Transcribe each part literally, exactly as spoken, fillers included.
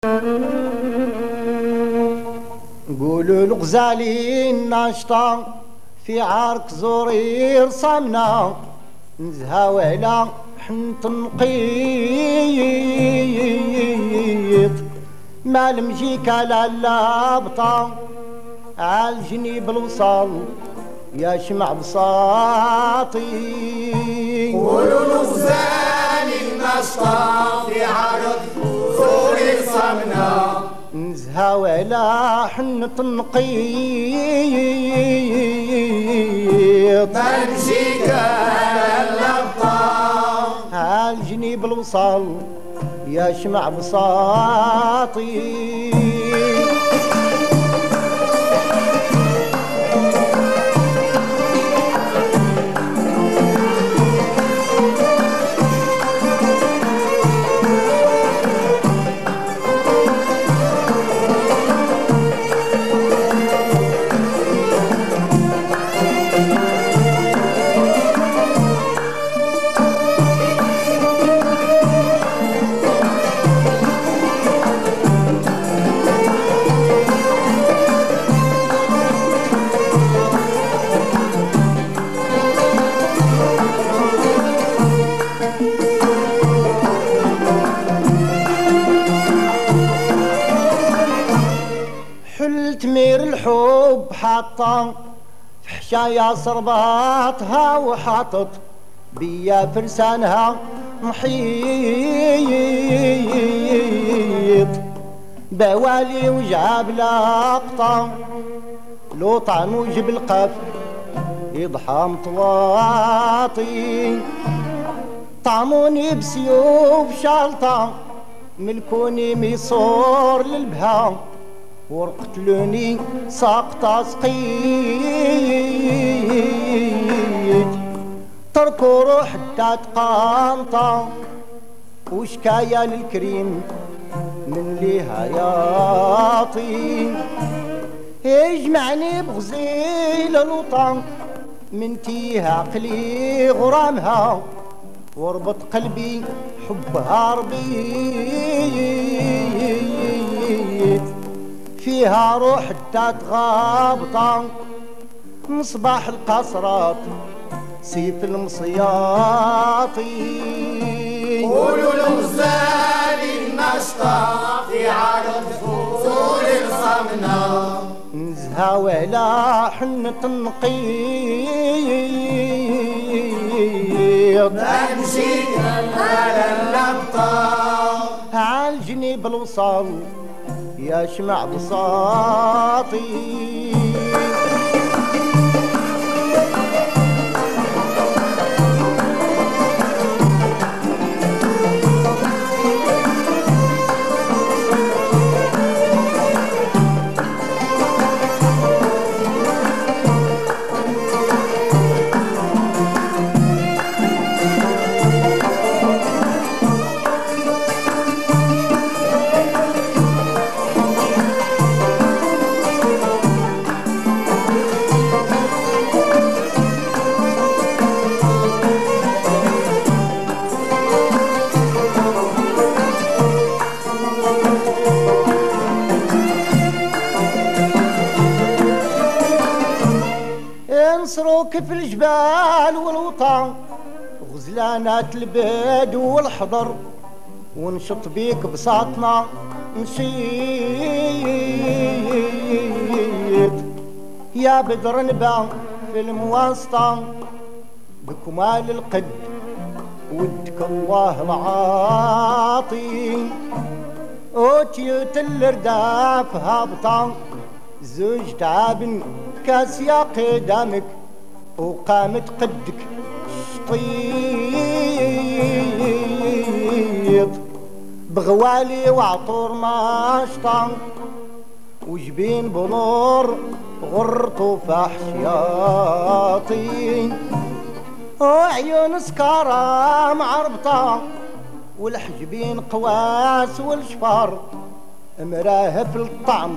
قولوا الغزالي ناشطة في عرك زرير صامنا نزها وعلا حنت نقيط ما المجيك على اللابطة عالجنيب الوصال يا شمع بساطي. قولوا الغزالي ناشطة في عرك زرير صامنا نزها ولا حنة نقيط ما نمشيك اللبطة عالجنيب الوصال يا شمع بساطي. تمير الحب حاطة في حشايا صرباتها وحاطط بيا فرسانها محيط بوالي وجاب لاقطة لو طعن وجب القف يضحى مطواطي طعموني بسيوف شالطة ملكوني ميصور للبها ورقتلوني ساقطة سقيت تركوا روح حتى تقانطة وشكاية للكريم من ليها ياطي يجمعني بغزيل الوطن من تيه عقلي غرامها وربط قلبي حبها ربيت فيها روح حتى تغابطة مصباح القصرات سيف المصياطي. قولوا الغزالي الناشطة في عرض زرير صامنا نزها ولا حنة نقيط ما نمشيك على اللبطة عالجنيب الوصال يا شمع بساطي. نصروك في الجبال والوطن غزلانات البيد والحضر ونشط بيك بساطنا نشيط يا بدر نبا في المواسطة بكمال القد ودك الله العاطي اوتيت الرداف هابطة زوج تعاب كاسيا قدامك وقامت قدك شطيط بغوالي وعطور ماشطة وجبين بنور غرطو فحشياطي وعيون سكارة معربطة والحجبين قواس والشفار مراهف الطعم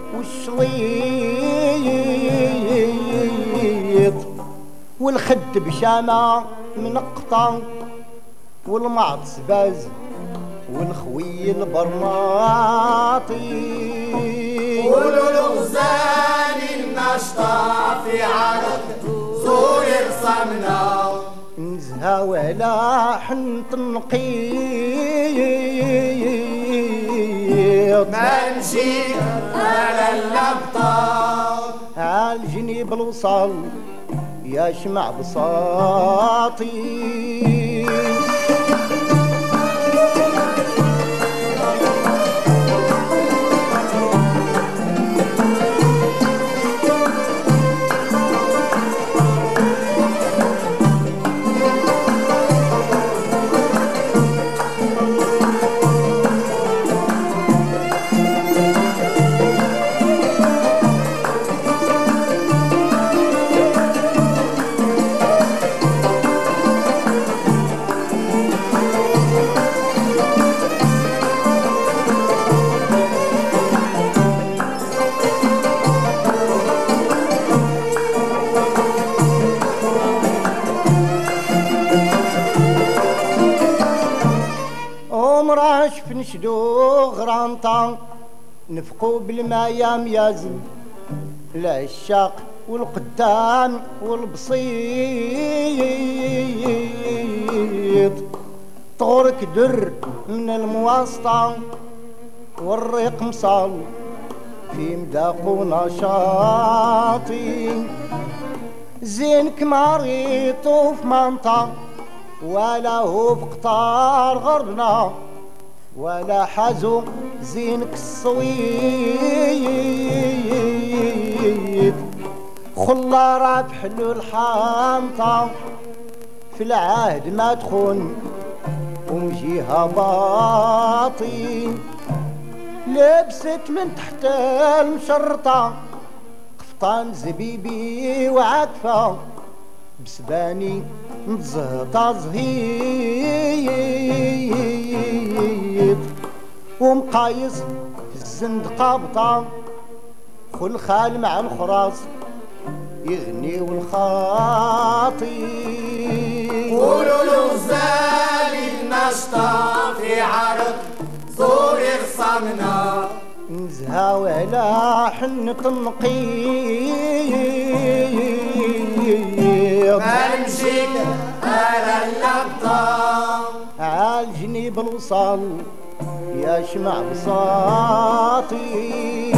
والشليط والخد بشامة منقطة والمعطس باز والخوي البرماطي قولوا الغزال النشطة في عرض زور رسمنا نزهى ولا حنط النقيط ما نمشي على اللبطة عالجنيب الوصال يا شمع بساطي راش فنشدو غرانطا نفقو بالماء ميازن العشاق والقدام والبسيط طغرك در من المواسطة والريق مصال في مداق ونشاطي زينك مريض وفي منطقة ولا هو في قطار غربنا ولا حازو زينك الصويد خلا راه بحلو الحانطة في العهد ما تخون ومجيها باطي لبست من تحت المشرطة قفطان زبيبي وعكفة بسباني متزهطة زهيد ومقايس في الزندقة بطا خل خال مع الخراس يغني والخاطي قولوا الغزال النشطة في عرض زور رسمنا نزهى ولا حنة النقيط ما نمشي على اللبطة عالجنيب الوصال يا شمع بساطي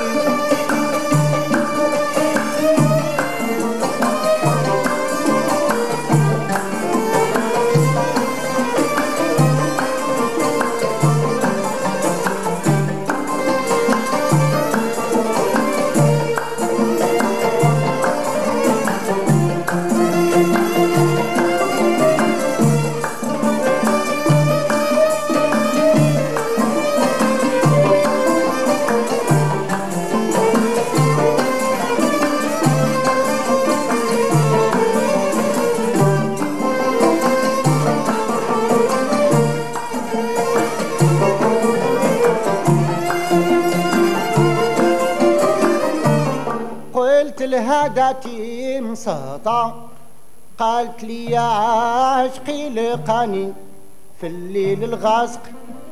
قلت لها داتي مسهطة قالت لي يا عاشقي لقاني في الليل الغاسق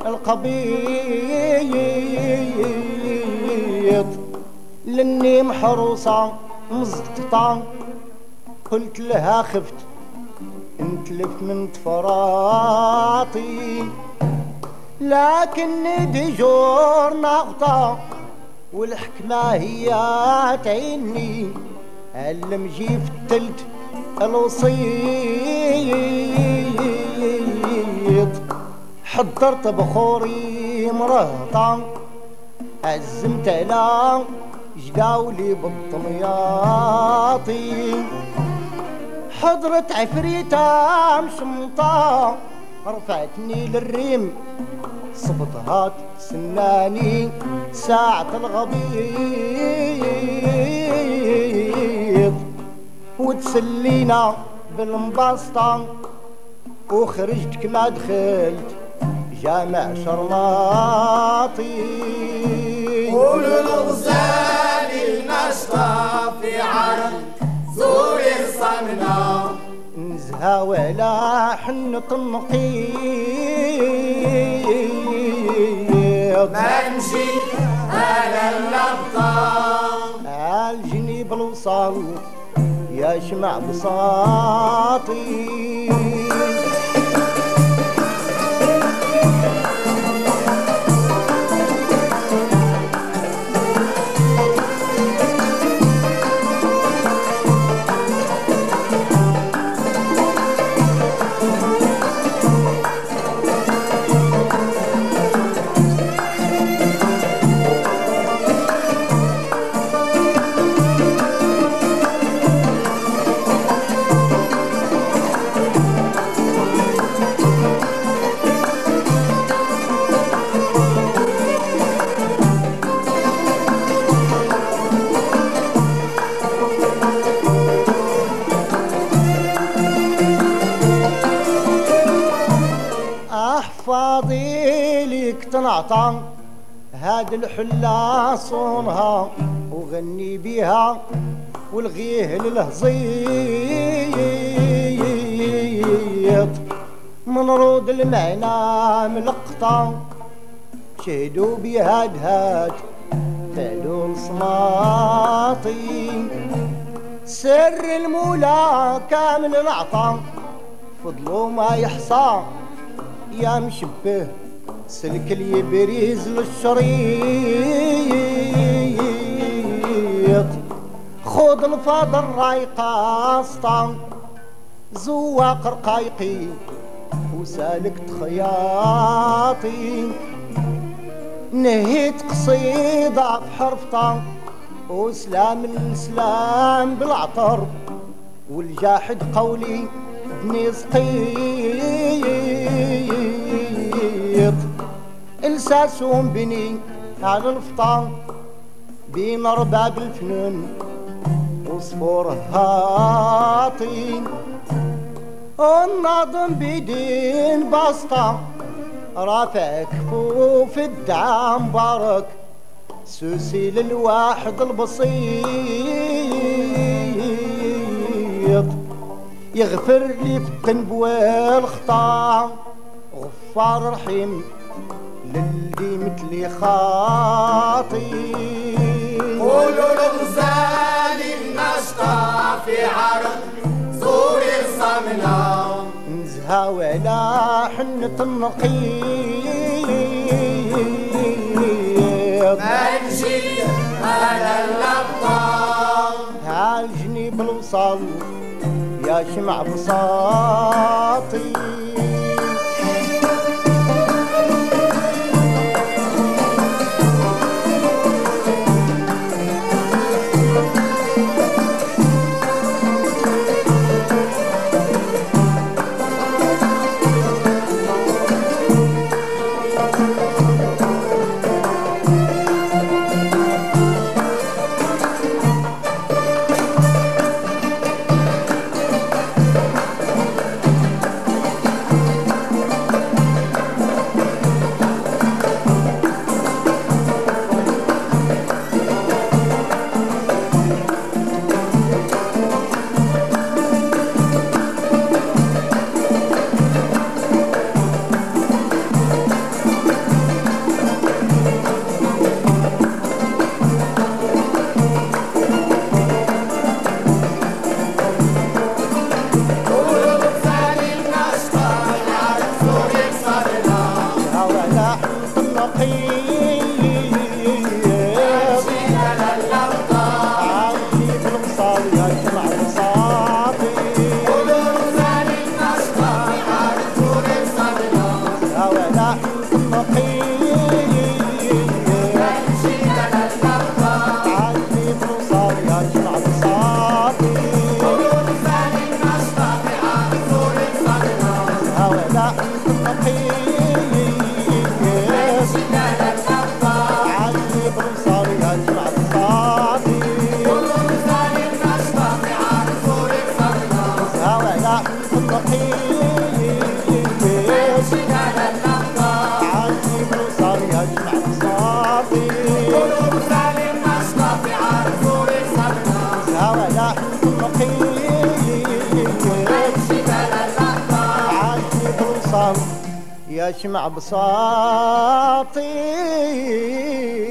القبيض لاني محروسة مزقطة قلت لها خفت نتلف من طفراطي لكن ديجور نغطى والحكمة هي تعيني المجي في التلت الوسيط حضرت بخوري مرهطة عزمت على جداولي بالطمياطي حضرت عفريتة مشمطة رفعتني للريم صبتها سناني ساعة الغبيط وتسلينا بالمبسطة وخرجت كما دخلت جامع شرلاطي قولوا الغزال النشطة في عرض زور رسمنا نزهى ولا حنة النقيط ما نمشي على الأبطال عالجنيب الوصال يا شمع بساطي فاضيلك تنعطى هاد الحلة صونها وغني بيها والغيه للهزيط من رود المعنى ملقطة شهدوا بيها دهات فعلوا الصماطي سر المولى كامل العطا فضلوا ما يحصى يا مشبه سلك اليبريز للشريط خذ الفاض الرايقة اسطى زواق رقايقي وسالك تخياطي نهيت قصيدة بحرفطة وسلام السلام بالعطر والجاحد قولي بني سقيط الساسهم بني على الفطار بين ارباب الفنون وصفور هاطي الناظم بيدين بسطة رافع كفوف الدعاء مبارك سوسي للواحد البسيط يغفر لي في الذنب والخطا غفار رحيم للي مثلي خاطي قولوا الغزالي النشطة في عرض زور الصمنا نزهى ولا حنة النقيض ما نجي على الأبطال عالجنيب الوصال يا شمع بساطي يا شمع بساطي